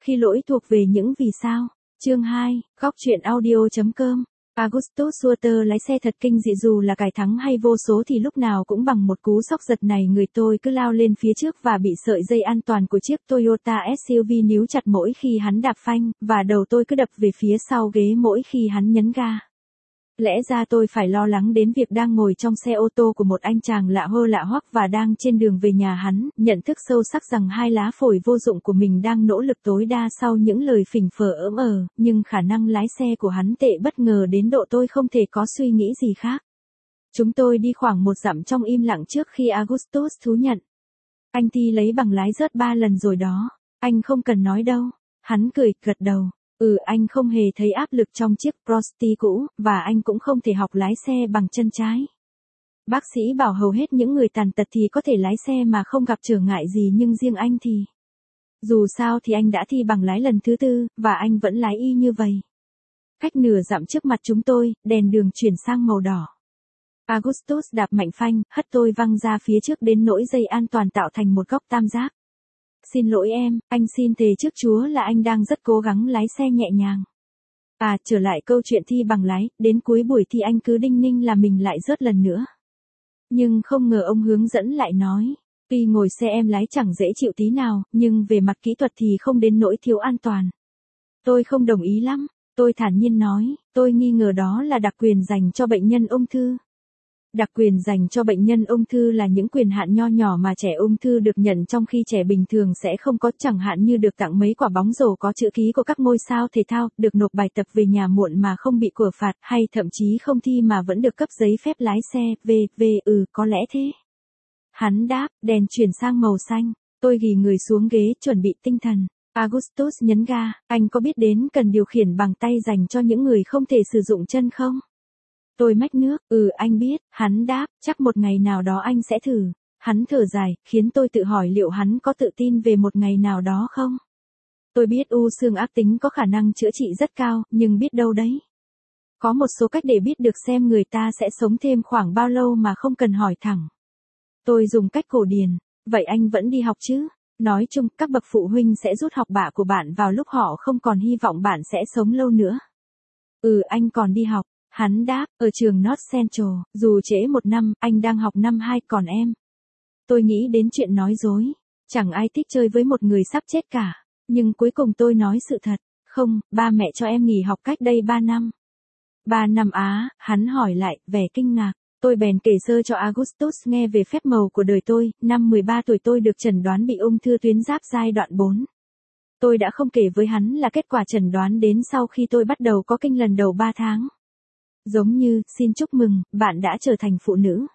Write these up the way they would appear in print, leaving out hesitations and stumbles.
Khi lỗi thuộc về những vì sao. Chương 2, góc truyện audio.com. Augustus Sutter lái xe thật kinh dị, dù là cài thắng hay vô số thì lúc nào cũng bằng một cú sốc giật này người tôi cứ lao lên phía trước và bị sợi dây an toàn của chiếc Toyota SUV níu chặt mỗi khi hắn đạp phanh, và đầu tôi cứ đập về phía sau ghế mỗi khi hắn nhấn ga. Lẽ ra tôi phải lo lắng đến việc đang ngồi trong xe ô tô của một anh chàng lạ hơ lạ hoắc và đang trên đường về nhà hắn, nhận thức sâu sắc rằng hai lá phổi vô dụng của mình đang nỗ lực tối đa sau những lời phỉnh phờ nhưng khả năng lái xe của hắn tệ bất ngờ đến độ tôi không thể có suy nghĩ gì khác. Chúng tôi đi khoảng 1 dặm trong im lặng trước khi Augustus thú nhận. Anh Thi lấy bằng lái rớt 3 lần rồi đó, anh không cần nói đâu. Hắn cười, gật đầu. Anh không hề thấy áp lực trong chiếc Prosti cũ, và anh cũng không thể học lái xe bằng chân trái. Bác sĩ bảo hầu hết những người tàn tật thì có thể lái xe mà không gặp trở ngại gì, nhưng riêng anh thì... Dù sao thì anh đã thi bằng lái lần thứ 4, và anh vẫn lái y như vậy. Cách nửa dặm trước mặt chúng tôi, đèn đường chuyển sang màu đỏ. Augustus đạp mạnh phanh, hất tôi văng ra phía trước đến nỗi dây an toàn tạo thành một góc tam giác. Xin lỗi em, anh xin thề trước Chúa là anh đang rất cố gắng lái xe nhẹ nhàng. Trở lại câu chuyện thi bằng lái, đến cuối buổi thi anh cứ đinh ninh là mình lại rớt lần nữa. Nhưng không ngờ ông hướng dẫn lại nói, tuy ngồi xe em lái chẳng dễ chịu tí nào, nhưng về mặt kỹ thuật thì không đến nỗi thiếu an toàn. Tôi không đồng ý lắm, tôi thản nhiên nói, tôi nghi ngờ đó là đặc quyền dành cho bệnh nhân ung thư. Đặc quyền dành cho bệnh nhân ung thư là những quyền hạn nho nhỏ mà trẻ ung thư được nhận trong khi trẻ bình thường sẽ không có, chẳng hạn như được tặng mấy quả bóng rổ có chữ ký của các ngôi sao thể thao, được nộp bài tập về nhà muộn mà không bị của phạt, hay thậm chí không thi mà vẫn được cấp giấy phép lái xe, có lẽ thế. Hắn đáp, đèn chuyển sang màu xanh, tôi ghì người xuống ghế chuẩn bị tinh thần. Augustus nhấn ga, anh có biết đến cần điều khiển bằng tay dành cho những người không thể sử dụng chân không? Tôi mách nước, anh biết, hắn đáp, chắc một ngày nào đó anh sẽ thử. Hắn thở dài, khiến tôi tự hỏi liệu hắn có tự tin về một ngày nào đó không? Tôi biết u xương ác tính có khả năng chữa trị rất cao, nhưng biết đâu đấy. Có một số cách để biết được xem người ta sẽ sống thêm khoảng bao lâu mà không cần hỏi thẳng. Tôi dùng cách cổ điển, vậy anh vẫn đi học chứ? Nói chung, các bậc phụ huynh sẽ rút học bạ của bạn vào lúc họ không còn hy vọng bạn sẽ sống lâu nữa. Anh còn đi học. Hắn đáp, ở trường North Central, dù trễ 1 năm, anh đang học năm 2, còn em. Tôi nghĩ đến chuyện nói dối. Chẳng ai thích chơi với một người sắp chết cả. Nhưng cuối cùng tôi nói sự thật. Không, ba mẹ cho em nghỉ học cách đây 3 năm. 3 năm á, hắn hỏi lại, vẻ kinh ngạc. Tôi bèn kể sơ cho Augustus nghe về phép màu của đời tôi. Năm 13 tuổi tôi được chẩn đoán bị ung thư tuyến giáp giai đoạn 4. Tôi đã không kể với hắn là kết quả chẩn đoán đến sau khi tôi bắt đầu có kinh lần đầu 3 tháng. Giống như, xin chúc mừng, bạn đã trở thành phụ nữ.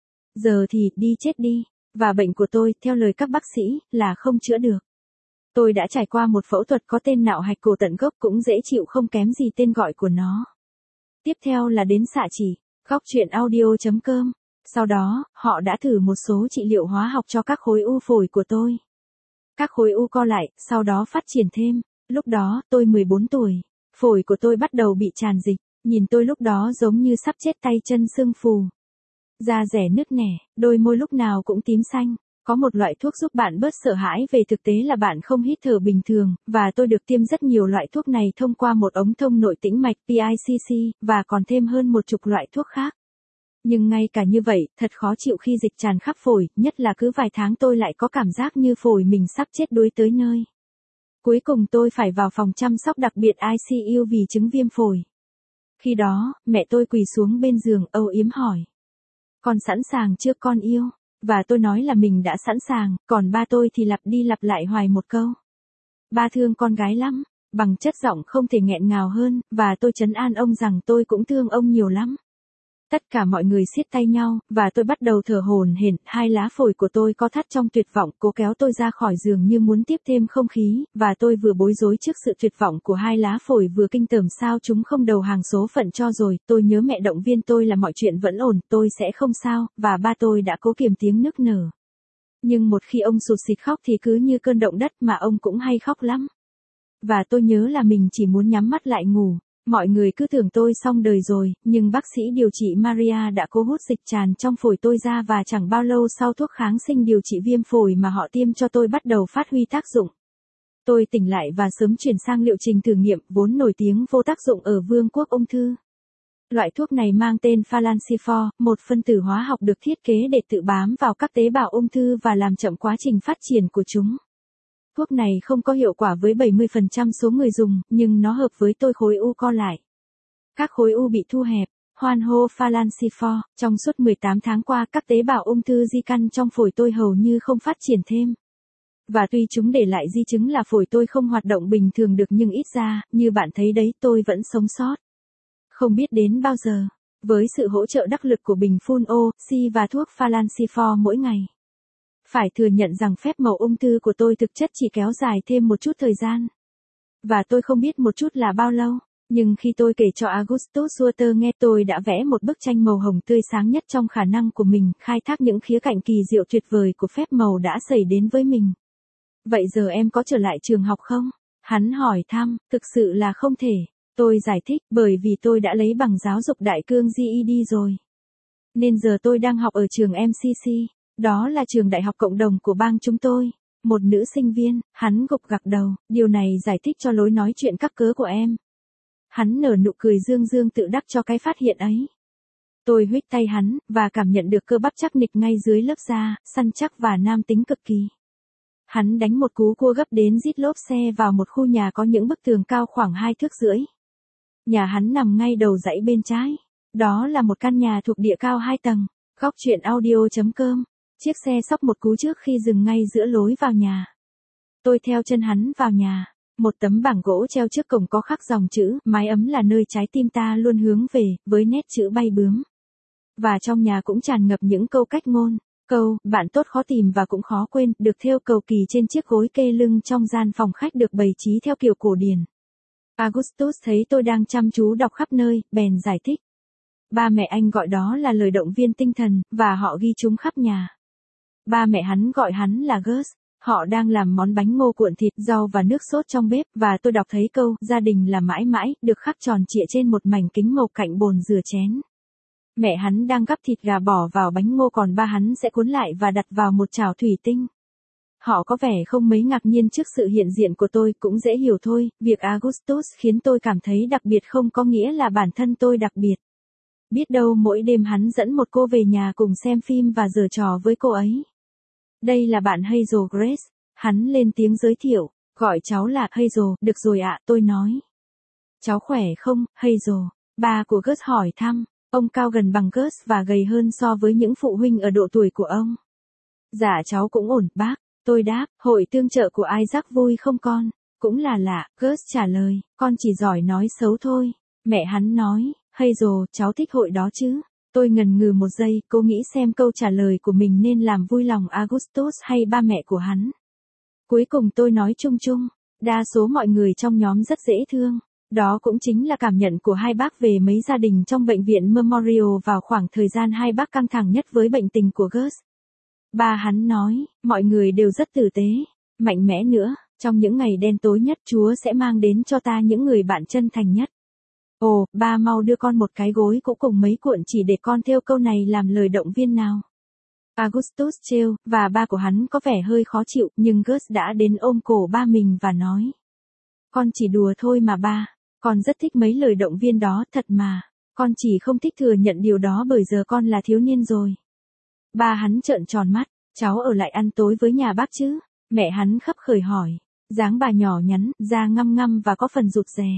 Giờ thì, đi chết đi. Và bệnh của tôi, theo lời các bác sĩ, là không chữa được. Tôi đã trải qua một phẫu thuật có tên nạo hạch cổ tận gốc, cũng dễ chịu không kém gì tên gọi của nó. Tiếp theo là đến xạ chỉ, góc truyện audio.com. Sau đó, họ đã thử một số trị liệu hóa học cho các khối u phổi của tôi. Các khối u co lại, sau đó phát triển thêm. Lúc đó, tôi 14 tuổi. Phổi của tôi bắt đầu bị tràn dịch. Nhìn tôi lúc đó giống như sắp chết, tay chân sưng phù. Da rẻ nứt nẻ, đôi môi lúc nào cũng tím xanh. Có một loại thuốc giúp bạn bớt sợ hãi về thực tế là bạn không hít thở bình thường, và tôi được tiêm rất nhiều loại thuốc này thông qua một ống thông nội tĩnh mạch PICC, và còn thêm hơn 10 loại thuốc khác. Nhưng ngay cả như vậy, thật khó chịu khi dịch tràn khắp phổi, nhất là cứ vài tháng tôi lại có cảm giác như phổi mình sắp chết đuối tới nơi. Cuối cùng tôi phải vào phòng chăm sóc đặc biệt ICU vì chứng viêm phổi. Khi đó, mẹ tôi quỳ xuống bên giường âu yếm hỏi. Con sẵn sàng chưa con yêu? Và tôi nói là mình đã sẵn sàng, còn ba tôi thì lặp đi lặp lại hoài một câu. Ba thương con gái lắm, bằng chất giọng không thể nghẹn ngào hơn, và tôi trấn an ông rằng tôi cũng thương ông nhiều lắm. Tất cả mọi người siết tay nhau, và tôi bắt đầu thở hổn hển, hai lá phổi của tôi co thắt trong tuyệt vọng, cố kéo tôi ra khỏi giường như muốn tiếp thêm không khí, và tôi vừa bối rối trước sự tuyệt vọng của hai lá phổi vừa kinh tởm sao chúng không đầu hàng số phận cho rồi. Tôi nhớ mẹ động viên tôi là mọi chuyện vẫn ổn, tôi sẽ không sao, và ba tôi đã cố kiềm tiếng nức nở. Nhưng một khi ông sụt sịt khóc thì cứ như cơn động đất, mà ông cũng hay khóc lắm. Và tôi nhớ là mình chỉ muốn nhắm mắt lại ngủ. Mọi người cứ tưởng tôi xong đời rồi, nhưng bác sĩ điều trị Maria đã cố hút dịch tràn trong phổi tôi ra, và chẳng bao lâu sau thuốc kháng sinh điều trị viêm phổi mà họ tiêm cho tôi bắt đầu phát huy tác dụng. Tôi tỉnh lại và sớm chuyển sang liệu trình thử nghiệm vốn nổi tiếng vô tác dụng ở vương quốc ung thư. Loại thuốc này mang tên Falancifor, một phân tử hóa học được thiết kế để tự bám vào các tế bào ung thư và làm chậm quá trình phát triển của chúng. Thuốc này không có hiệu quả với 70% số người dùng, nhưng nó hợp với tôi khối u co lại. Các khối u bị thu hẹp. Hoan hô Falancifor, trong suốt 18 tháng qua các tế bào ung thư di căn trong phổi tôi hầu như không phát triển thêm. Và tuy chúng để lại di chứng là phổi tôi không hoạt động bình thường được nhưng ít ra, như bạn thấy đấy tôi vẫn sống sót. Không biết đến bao giờ, với sự hỗ trợ đắc lực của bình phun oxy và thuốc Falancifor mỗi ngày. Phải thừa nhận rằng phép màu ung thư của tôi thực chất chỉ kéo dài thêm một chút thời gian. Và tôi không biết một chút là bao lâu. Nhưng khi tôi kể cho Augustus Sutter nghe tôi đã vẽ một bức tranh màu hồng tươi sáng nhất trong khả năng của mình, khai thác những khía cạnh kỳ diệu tuyệt vời của phép màu đã xảy đến với mình. Vậy giờ em có trở lại trường học không? Hắn hỏi thăm, thực sự là không thể. Tôi giải thích, bởi vì tôi đã lấy bằng giáo dục đại cương GED rồi. Nên giờ tôi đang học ở trường MCC, đó là trường đại học cộng đồng của bang chúng tôi. Một nữ sinh viên, hắn gục gặc đầu, điều này giải thích cho lối nói chuyện các cớ của em. Hắn nở nụ cười dương dương tự đắc cho cái phát hiện ấy. Tôi huých tay hắn, và cảm nhận được cơ bắp chắc nịch ngay dưới lớp da, săn chắc và nam tính cực kỳ. Hắn đánh một cú cua gấp đến rít lốp xe vào một khu nhà có những bức tường cao khoảng 2,5 thước. Nhà hắn nằm ngay đầu dãy bên trái. Đó là một căn nhà thuộc địa cao 2 tầng. Góc truyện audio.com. Chiếc xe xóc một cú trước khi dừng ngay giữa lối vào nhà. Tôi theo chân hắn vào nhà. Một tấm bảng gỗ treo trước cổng có khắc dòng chữ, mái ấm là nơi trái tim ta luôn hướng về, với nét chữ bay bướm. Và trong nhà cũng tràn ngập những câu cách ngôn. Câu, bạn tốt khó tìm và cũng khó quên, được thêu cầu kỳ trên chiếc gối kê lưng trong gian phòng khách được bày trí theo kiểu cổ điển. Augustus thấy tôi đang chăm chú đọc khắp nơi, bèn giải thích. Ba mẹ anh gọi đó là lời động viên tinh thần, và họ ghi chúng khắp nhà. Ba mẹ hắn gọi hắn là Gus. Họ đang làm món bánh ngô cuộn thịt, rau và nước sốt trong bếp, và tôi đọc thấy câu, gia đình là mãi mãi, được khắc tròn trịa trên một mảnh kính mộc cạnh bồn rửa chén. Mẹ hắn đang gắp thịt gà bỏ vào bánh ngô còn ba hắn sẽ cuốn lại và đặt vào một chảo thủy tinh. Họ có vẻ không mấy ngạc nhiên trước sự hiện diện của tôi, cũng dễ hiểu thôi, việc Augustus khiến tôi cảm thấy đặc biệt không có nghĩa là bản thân tôi đặc biệt. Biết đâu mỗi đêm hắn dẫn một cô về nhà cùng xem phim và giở trò với cô ấy. Đây là bạn Hazel Grace, hắn lên tiếng giới thiệu, gọi cháu là Hazel, được rồi ạ, tôi nói. Cháu khỏe không, Hazel? Ba của Gus hỏi thăm, ông cao gần bằng Gus và gầy hơn so với những phụ huynh ở độ tuổi của ông. Dạ cháu cũng ổn, bác, tôi đáp, hội tương trợ của Isaac vui không con? Cũng là lạ, Gus trả lời, con chỉ giỏi nói xấu thôi. Mẹ hắn nói, Hazel, cháu thích hội đó chứ? Tôi ngần ngừ một giây, cố nghĩ xem câu trả lời của mình nên làm vui lòng Augustus hay ba mẹ của hắn. Cuối cùng tôi nói chung chung, đa số mọi người trong nhóm rất dễ thương. Đó cũng chính là cảm nhận của hai bác về mấy gia đình trong bệnh viện Memorial vào khoảng thời gian hai bác căng thẳng nhất với bệnh tình của Gus. Ba hắn nói, mọi người đều rất tử tế, mạnh mẽ nữa, trong những ngày đen tối nhất Chúa sẽ mang đến cho ta những người bạn chân thành nhất. Ồ, ba mau đưa con một cái gối cũ cùng mấy cuộn chỉ để con thêu câu này làm lời động viên nào. Augustus trêu, và ba của hắn có vẻ hơi khó chịu, nhưng Gus đã đến ôm cổ ba mình và nói. Con chỉ đùa thôi mà ba, con rất thích mấy lời động viên đó thật mà, con chỉ không thích thừa nhận điều đó bởi giờ con là thiếu niên rồi. Ba hắn trợn tròn mắt, cháu ở lại ăn tối với nhà bác chứ? Mẹ hắn khấp khởi hỏi, dáng bà nhỏ nhắn, da ngăm ngăm và có phần rụt rè.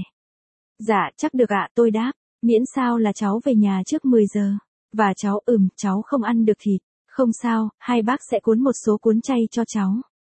Dạ, chắc được ạ, tôi đáp, miễn sao là cháu về nhà trước 10 giờ. Và cháu, cháu không ăn được thịt. Không sao, hai bác sẽ cuốn một số cuốn chay cho cháu.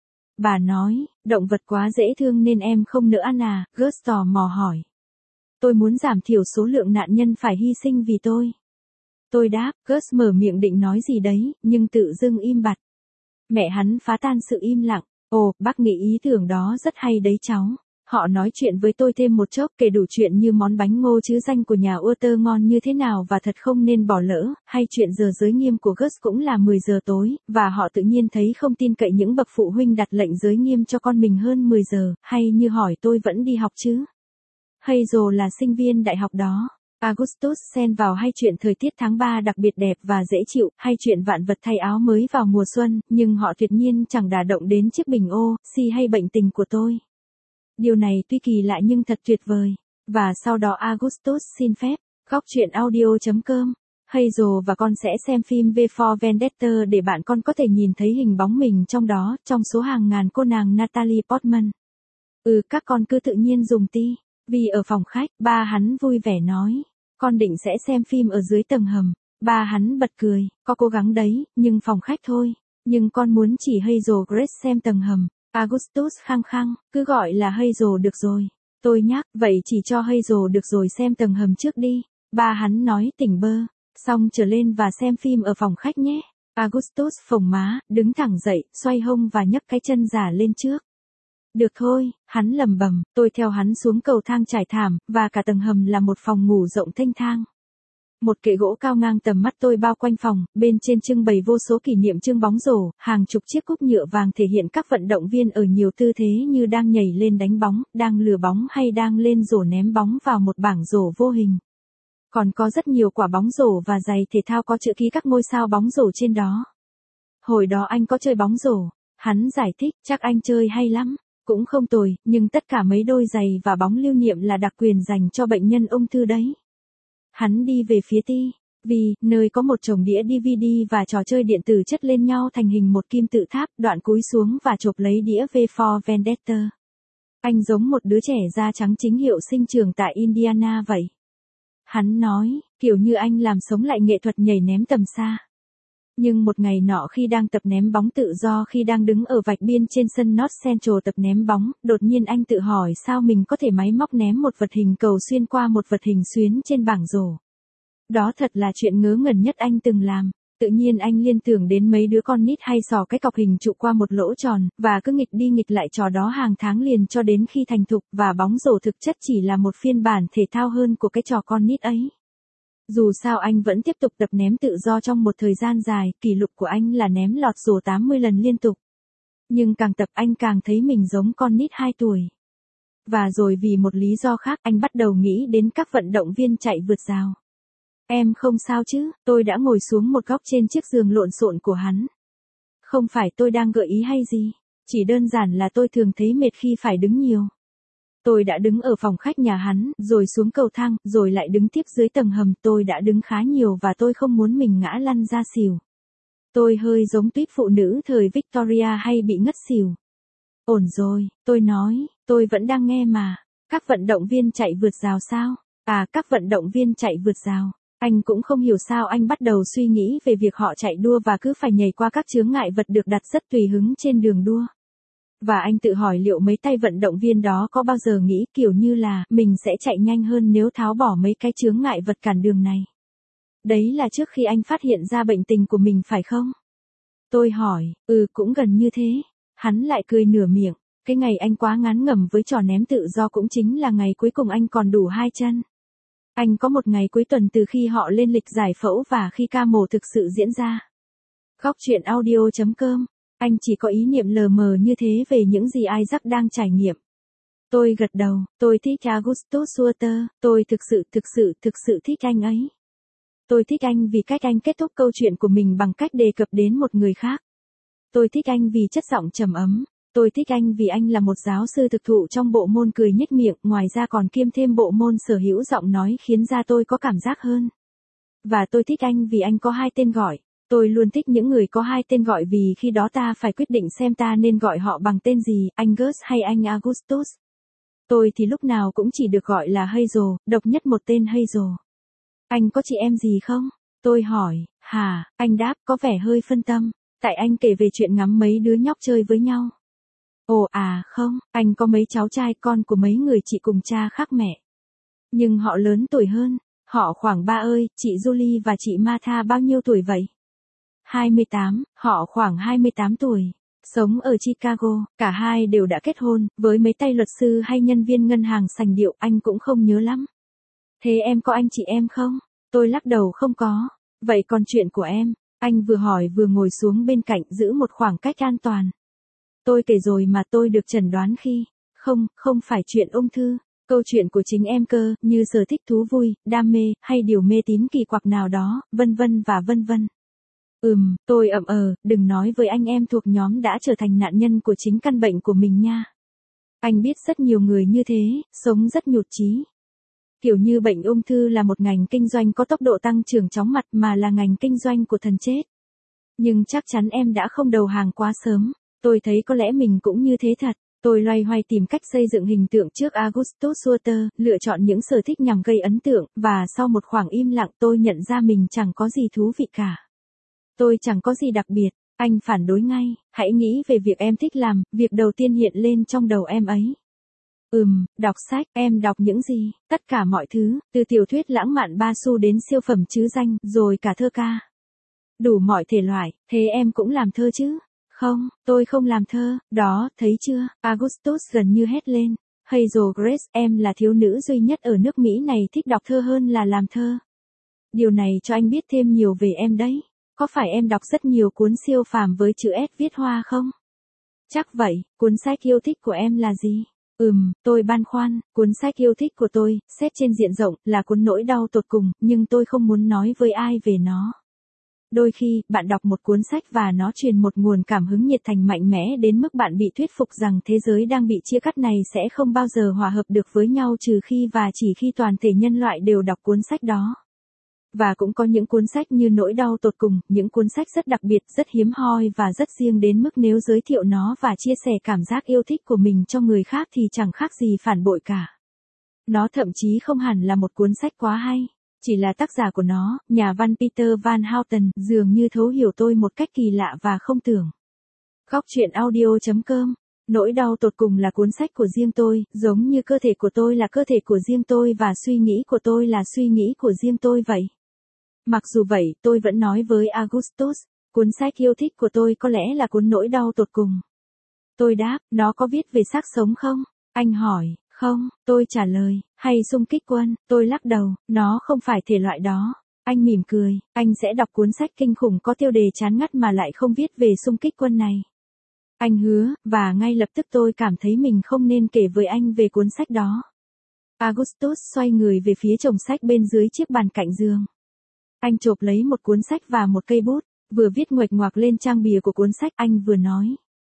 Bà nói, động vật quá dễ thương nên em không nỡ ăn à, Gus tò mò hỏi. Tôi muốn giảm thiểu số lượng nạn nhân phải hy sinh vì tôi. Tôi đáp, Gus mở miệng định nói gì đấy, nhưng tự dưng im bặt. Mẹ hắn phá tan sự im lặng, ồ, bác nghĩ ý tưởng đó rất hay đấy cháu. Họ nói chuyện với tôi thêm một chốc kể đủ chuyện như món bánh ngô chứ danh của nhà Walter ngon như thế nào và thật không nên bỏ lỡ, hay chuyện giờ giới nghiêm của Gus cũng là 10 giờ tối, và họ tự nhiên thấy không tin cậy những bậc phụ huynh đặt lệnh giới nghiêm cho con mình hơn 10 giờ, hay như hỏi tôi vẫn đi học chứ. Hazel là sinh viên đại học đó. Augustus xen vào hay chuyện thời tiết tháng 3 đặc biệt đẹp và dễ chịu, hay chuyện vạn vật thay áo mới vào mùa xuân, nhưng họ tuyệt nhiên chẳng đả động đến chiếc bình oxy hay bệnh tình của tôi. Điều này tuy kỳ lạ nhưng thật tuyệt vời. Và sau đó Augustus xin phép. Góc truyện audio.com. Hazel và con sẽ xem phim V for Vendetta để bạn con có thể nhìn thấy hình bóng mình trong đó, trong số hàng ngàn cô nàng Natalie Portman. Các con cứ tự nhiên dùng ti. Vì ở phòng khách, ba hắn vui vẻ nói. Con định sẽ xem phim ở dưới tầng hầm. Ba hắn bật cười, có cố gắng đấy, nhưng phòng khách thôi. Nhưng con muốn chỉ Hazel Grace xem tầng hầm. Augustus khăng khăng, cứ gọi là Hazel được rồi. Tôi nhắc, vậy chỉ cho Hazel được rồi xem tầng hầm trước đi. Ba hắn nói tỉnh bơ. Xong trở lên và xem phim ở phòng khách nhé. Augustus phồng má, đứng thẳng dậy, xoay hông và nhấc cái chân giả lên trước. Được thôi, hắn lầm bầm, tôi theo hắn xuống cầu thang trải thảm, và cả tầng hầm là một phòng ngủ rộng thênh thang. Một kệ gỗ cao ngang tầm mắt tôi bao quanh phòng, bên trên trưng bày vô số kỷ niệm chương bóng rổ, hàng chục chiếc cúp nhựa vàng thể hiện các vận động viên ở nhiều tư thế như đang nhảy lên đánh bóng, đang lừa bóng hay đang lên rổ ném bóng vào một bảng rổ vô hình. Còn có rất nhiều quả bóng rổ và giày thể thao có chữ ký các ngôi sao bóng rổ trên đó. Hồi đó anh có chơi bóng rổ, hắn giải thích, chắc anh chơi hay lắm. Cũng không tồi, nhưng tất cả mấy đôi giày và bóng lưu niệm là đặc quyền dành cho bệnh nhân ung thư đấy. Hắn đi về phía TV, nơi có một chồng đĩa DVD và trò chơi điện tử chất lên nhau thành hình một kim tự tháp, đoạn cúi xuống và chộp lấy đĩa V for Vendetta. Anh giống một đứa trẻ da trắng chính hiệu sinh trưởng tại Indiana vậy. Hắn nói, kiểu như anh làm sống lại nghệ thuật nhảy ném tầm xa. Nhưng một ngày nọ khi đang tập ném bóng tự do khi đang đứng ở vạch biên trên sân North Central tập ném bóng, đột nhiên anh tự hỏi sao mình có thể máy móc ném một vật hình cầu xuyên qua một vật hình xuyến trên bảng rổ. Đó thật là chuyện ngớ ngẩn nhất anh từng làm. Tự nhiên anh liên tưởng đến mấy đứa con nít hay xỏ cái cọc hình trụ qua một lỗ tròn, và cứ nghịch đi nghịch lại trò đó hàng tháng liền cho đến khi thành thục, và bóng rổ thực chất chỉ là một phiên bản thể thao hơn của cái trò con nít ấy. Dù sao anh vẫn tiếp tục tập ném tự do trong một thời gian dài, kỷ lục của anh là ném lọt rổ 80 lần liên tục. Nhưng càng tập anh càng thấy mình giống con nít 2 tuổi. Và rồi vì một lý do khác anh bắt đầu nghĩ đến các vận động viên chạy vượt rào. Em không sao chứ, tôi đã ngồi xuống một góc trên chiếc giường lộn xộn của hắn. Không phải tôi đang gợi ý hay gì, chỉ đơn giản là tôi thường thấy mệt khi phải đứng nhiều. Tôi đã đứng ở phòng khách nhà hắn, rồi xuống cầu thang, rồi lại đứng tiếp dưới tầng hầm, tôi đã đứng khá nhiều và tôi không muốn mình ngã lăn ra xỉu. Tôi hơi giống tuýp phụ nữ thời Victoria hay bị ngất xỉu. Ổn rồi, tôi nói, tôi vẫn đang nghe mà. Các vận động viên chạy vượt rào sao? Các vận động viên chạy vượt rào. Anh cũng không hiểu sao anh bắt đầu suy nghĩ về việc họ chạy đua và cứ phải nhảy qua các chướng ngại vật được đặt rất tùy hứng trên đường đua. Và anh tự hỏi liệu mấy tay vận động viên đó có bao giờ nghĩ kiểu như là mình sẽ chạy nhanh hơn nếu tháo bỏ mấy cái chướng ngại vật cản đường này. Đấy là trước khi anh phát hiện ra bệnh tình của mình phải không? Tôi hỏi, cũng gần như thế. Hắn lại cười nửa miệng, cái ngày anh quá ngán ngẩm với trò ném tự do cũng chính là ngày cuối cùng anh còn đủ 2 chân. Anh có một ngày cuối tuần từ khi họ lên lịch giải phẫu và khi ca mổ thực sự diễn ra. Góc truyện audio.com. Anh chỉ có ý niệm lờ mờ như thế về những gì Isaac đang trải nghiệm. Tôi gật đầu, tôi thích Augustus Sutter, tôi thực sự thích anh ấy. Tôi thích anh vì cách anh kết thúc câu chuyện của mình bằng cách đề cập đến một người khác. Tôi thích anh vì chất giọng trầm ấm. Tôi thích anh vì anh là một giáo sư thực thụ trong bộ môn cười nhếch miệng, ngoài ra còn kiêm thêm bộ môn sở hữu giọng nói khiến ra tôi có cảm giác hơn. Và tôi thích anh vì anh có 2 tên gọi. Tôi luôn thích những người có 2 tên gọi vì khi đó ta phải quyết định xem ta nên gọi họ bằng tên gì, anh Gus hay anh Augustus. Tôi thì lúc nào cũng chỉ được gọi là Hazel, độc nhất một tên Hazel. Anh có chị em gì không? Tôi hỏi, anh đáp có vẻ hơi phân tâm, tại anh kể về chuyện ngắm mấy đứa nhóc chơi với nhau. Không, anh có mấy cháu trai con của mấy người chị cùng cha khác mẹ. Nhưng họ lớn tuổi hơn, họ khoảng chị Julie và chị Martha bao nhiêu tuổi vậy? 28, họ khoảng 28 tuổi. Sống ở Chicago, cả hai đều đã kết hôn, với mấy tay luật sư hay nhân viên ngân hàng sành điệu anh cũng không nhớ lắm. Thế em có anh chị em không? Tôi lắc đầu không có. Vậy còn chuyện của em? Anh vừa hỏi vừa ngồi xuống bên cạnh giữ một khoảng cách an toàn. Tôi kể rồi mà tôi được chẩn đoán khi, không phải chuyện ung thư, câu chuyện của chính em cơ, như sở thích thú vui, đam mê, hay điều mê tín kỳ quặc nào đó, vân vân và vân vân. Tôi đừng nói với anh em thuộc nhóm đã trở thành nạn nhân của chính căn bệnh của mình nha. Anh biết rất nhiều người như thế, sống rất nhụt chí. Kiểu như bệnh ung thư là một ngành kinh doanh có tốc độ tăng trưởng chóng mặt mà là ngành kinh doanh của thần chết. Nhưng chắc chắn em đã không đầu hàng quá sớm. Tôi thấy có lẽ mình cũng như thế thật. Tôi loay hoay tìm cách xây dựng hình tượng trước Augustus Sutter, lựa chọn những sở thích nhằm gây ấn tượng, và sau một khoảng im lặng tôi nhận ra mình chẳng có gì thú vị cả. Tôi chẳng có gì đặc biệt. Anh phản đối ngay, hãy nghĩ về việc em thích làm, việc đầu tiên hiện lên trong đầu em ấy. Đọc sách, em đọc những gì? Tất cả mọi thứ, từ tiểu thuyết lãng mạn ba xu đến siêu phẩm trứ danh, rồi cả thơ ca. Đủ mọi thể loại, thế em cũng làm thơ chứ? Không, tôi không làm thơ, đó, thấy chưa? Augustus gần như hét lên. Hazel Grace, em là thiếu nữ duy nhất ở nước Mỹ này thích đọc thơ hơn là làm thơ. Điều này cho anh biết thêm nhiều về em đấy. Có phải em đọc rất nhiều cuốn siêu phàm với chữ S viết hoa không? Chắc vậy, cuốn sách yêu thích của em là gì? Tôi băn khoăn, cuốn sách yêu thích của tôi, xét trên diện rộng, là cuốn Nỗi đau tột cùng, nhưng tôi không muốn nói với ai về nó. Đôi khi, bạn đọc một cuốn sách và nó truyền một nguồn cảm hứng nhiệt thành mạnh mẽ đến mức bạn bị thuyết phục rằng thế giới đang bị chia cắt này sẽ không bao giờ hòa hợp được với nhau trừ khi và chỉ khi toàn thể nhân loại đều đọc cuốn sách đó. Và cũng có những cuốn sách như Nỗi đau tột cùng, những cuốn sách rất đặc biệt, rất hiếm hoi và rất riêng đến mức nếu giới thiệu nó và chia sẻ cảm giác yêu thích của mình cho người khác thì chẳng khác gì phản bội cả. Nó thậm chí không hẳn là một cuốn sách quá hay. Chỉ là tác giả của nó, nhà văn Peter Van Houten, dường như thấu hiểu tôi một cách kỳ lạ và không tưởng. Góc truyện audio.com. Nỗi đau tột cùng là cuốn sách của riêng tôi, giống như cơ thể của tôi là cơ thể của riêng tôi và suy nghĩ của tôi là suy nghĩ của riêng tôi vậy. Mặc dù vậy, tôi vẫn nói với Augustus, cuốn sách yêu thích của tôi có lẽ là cuốn Nỗi đau tột cùng. Tôi đáp, nó có viết về xác sống không? Anh hỏi, không, tôi trả lời, hay xung kích quân, tôi lắc đầu, nó không phải thể loại đó. Anh mỉm cười, anh sẽ đọc cuốn sách kinh khủng có tiêu đề chán ngắt mà lại không viết về xung kích quân này. Anh hứa, và ngay lập tức tôi cảm thấy mình không nên kể với anh về cuốn sách đó. Augustus xoay người về phía chồng sách bên dưới chiếc bàn cạnh giường. Anh chộp lấy một cuốn sách và một cây bút, vừa viết nguệch ngoạc lên trang bìa của cuốn sách anh vừa nói.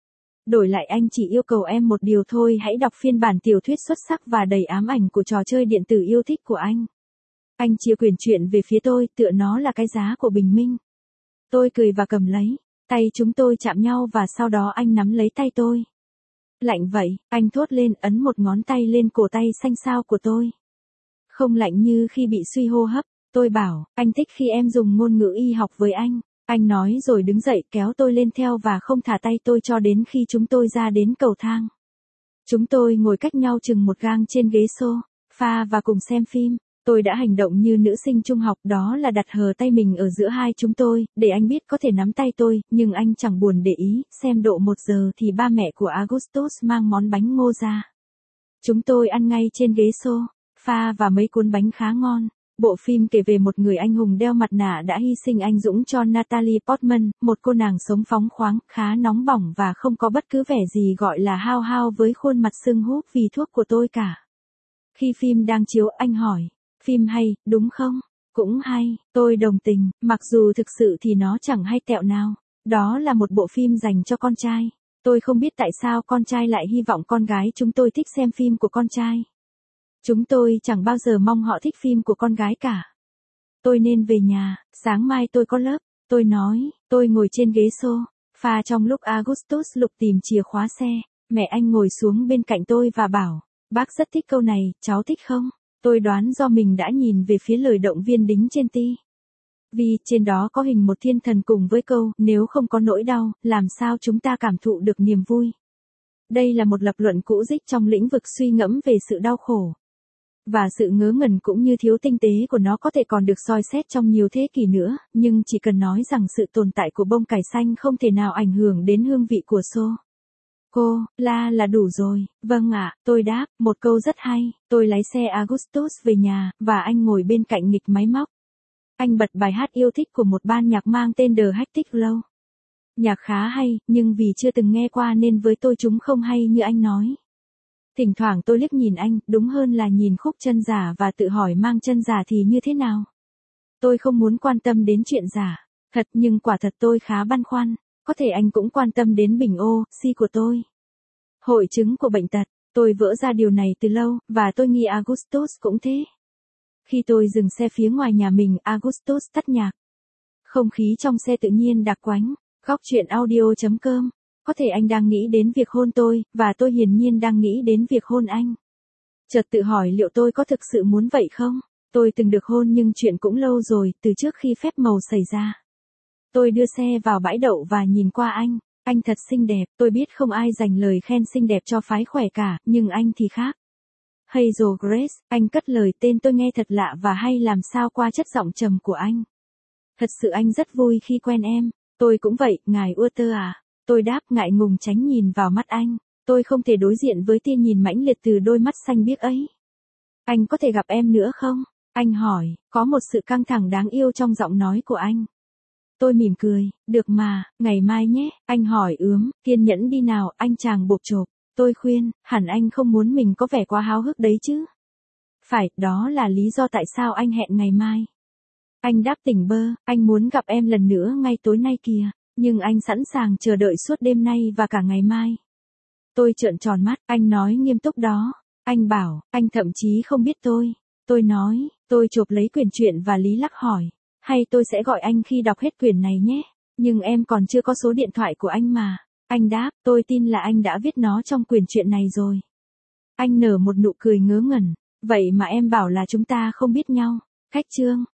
Đổi lại anh chỉ yêu cầu em một điều thôi, hãy đọc phiên bản tiểu thuyết xuất sắc và đầy ám ảnh của trò chơi điện tử yêu thích của anh. Anh chia quyển truyện về phía tôi, tựa nó là cái giá của bình minh. Tôi cười và cầm lấy, tay chúng tôi chạm nhau và sau đó anh nắm lấy tay tôi. Lạnh vậy, anh thốt lên, ấn một ngón tay lên cổ tay xanh xao của tôi. Không lạnh như khi bị suy hô hấp, tôi bảo, anh thích khi em dùng ngôn ngữ y học với anh. Anh nói rồi đứng dậy kéo tôi lên theo và không thả tay tôi cho đến khi chúng tôi ra đến cầu thang. Chúng tôi ngồi cách nhau chừng một gang trên ghế sofa và cùng xem phim. Tôi đã hành động như nữ sinh trung học, đó là đặt hờ tay mình ở giữa hai chúng tôi, để anh biết có thể nắm tay tôi, nhưng anh chẳng buồn để ý. Xem độ 1 giờ thì ba mẹ của Augustus mang món bánh ngô ra. Chúng tôi ăn ngay trên ghế sofa và mấy cuốn bánh khá ngon. Bộ phim kể về một người anh hùng đeo mặt nạ đã hy sinh anh dũng cho Natalie Portman, một cô nàng sống phóng khoáng, khá nóng bỏng và không có bất cứ vẻ gì gọi là hao hao với khuôn mặt sưng húp vì thuốc của tôi cả. Khi phim đang chiếu, anh hỏi, phim hay, đúng không? Cũng hay, tôi đồng tình, mặc dù thực sự thì nó chẳng hay tẹo nào. Đó là một bộ phim dành cho con trai. Tôi không biết tại sao con trai lại hy vọng con gái chúng tôi thích xem phim của con trai. Chúng tôi chẳng bao giờ mong họ thích phim của con gái cả. Tôi nên về nhà, sáng mai tôi có lớp, tôi nói, tôi ngồi trên ghế sofa trong lúc Augustus lục tìm chìa khóa xe, mẹ anh ngồi xuống bên cạnh tôi và bảo, bác rất thích câu này, cháu thích không? Tôi đoán do mình đã nhìn về phía lời động viên đính trên vì trên đó có hình một thiên thần cùng với câu, nếu không có nỗi đau, làm sao chúng ta cảm thụ được niềm vui? Đây là một lập luận cũ rích trong lĩnh vực suy ngẫm về sự đau khổ. Và sự ngớ ngẩn cũng như thiếu tinh tế của nó có thể còn được soi xét trong nhiều thế kỷ nữa, nhưng chỉ cần nói rằng sự tồn tại của bông cải xanh không thể nào ảnh hưởng đến hương vị của sô-cô-la là đủ rồi. Vâng ạ, tôi đáp, một câu rất hay. Tôi lái xe Augustus về nhà, và anh ngồi bên cạnh nghịch máy móc. Anh bật bài hát yêu thích của một ban nhạc mang tên The Hectic Flow. Nhạc khá hay, nhưng vì chưa từng nghe qua nên với tôi chúng không hay như anh nói. Thỉnh thoảng tôi liếc nhìn anh, đúng hơn là nhìn khúc chân giả và tự hỏi mang chân giả thì như thế nào. Tôi không muốn quan tâm đến chuyện giả, thật, nhưng quả thật tôi khá băn khoăn, có thể anh cũng quan tâm đến bình oxy của tôi. Hội chứng của bệnh tật, Tôi vỡ ra điều này từ lâu, và tôi nghĩ Augustus cũng thế. Khi tôi dừng xe phía ngoài nhà mình, Augustus tắt nhạc. Không khí trong xe tự nhiên đặc quánh. Góc chuyện audio.com. Có thể anh đang nghĩ đến việc hôn tôi, và tôi hiển nhiên đang nghĩ đến việc hôn anh. Chợt tự hỏi liệu tôi có thực sự muốn vậy không? Tôi từng được hôn nhưng chuyện cũng lâu rồi, từ trước khi phép màu xảy ra. Tôi đưa xe vào bãi đậu và nhìn qua anh. Anh thật xinh đẹp, tôi biết không ai dành lời khen xinh đẹp cho phái khỏe cả, nhưng anh thì khác. Hazel Grace, anh cất lời tên tôi nghe thật lạ và hay làm sao qua chất giọng trầm của anh. Thật sự anh rất vui khi quen em. Tôi cũng vậy, ngài Walter à. Tôi đáp ngại ngùng tránh nhìn vào mắt anh. Tôi không thể đối diện với tia nhìn mãnh liệt từ đôi mắt xanh biếc ấy. Anh có thể gặp em nữa không? Anh hỏi, có một sự căng thẳng đáng yêu trong giọng nói của anh. Tôi mỉm cười, được mà, ngày mai nhé, anh hỏi kiên nhẫn đi nào, anh chàng bộp chộp. Tôi khuyên, hẳn anh không muốn mình có vẻ quá háo hức đấy chứ. Phải, đó là lý do tại sao anh hẹn ngày mai. Anh đáp tỉnh bơ, anh muốn gặp em lần nữa ngay tối nay kìa, nhưng anh sẵn sàng chờ đợi suốt đêm nay và cả ngày mai. Tôi trợn tròn mắt, anh nói nghiêm túc đó. Anh bảo, anh thậm chí không biết tôi. Tôi nói, tôi chộp lấy quyển truyện và lý lắc hỏi. Hay tôi sẽ gọi anh khi đọc hết quyển này nhé. Nhưng em còn chưa có số điện thoại của anh mà. Anh đáp, tôi tin là anh đã viết nó trong quyển truyện này rồi. Anh nở một nụ cười ngớ ngẩn. Vậy mà em bảo là chúng ta không biết nhau. Khách chương.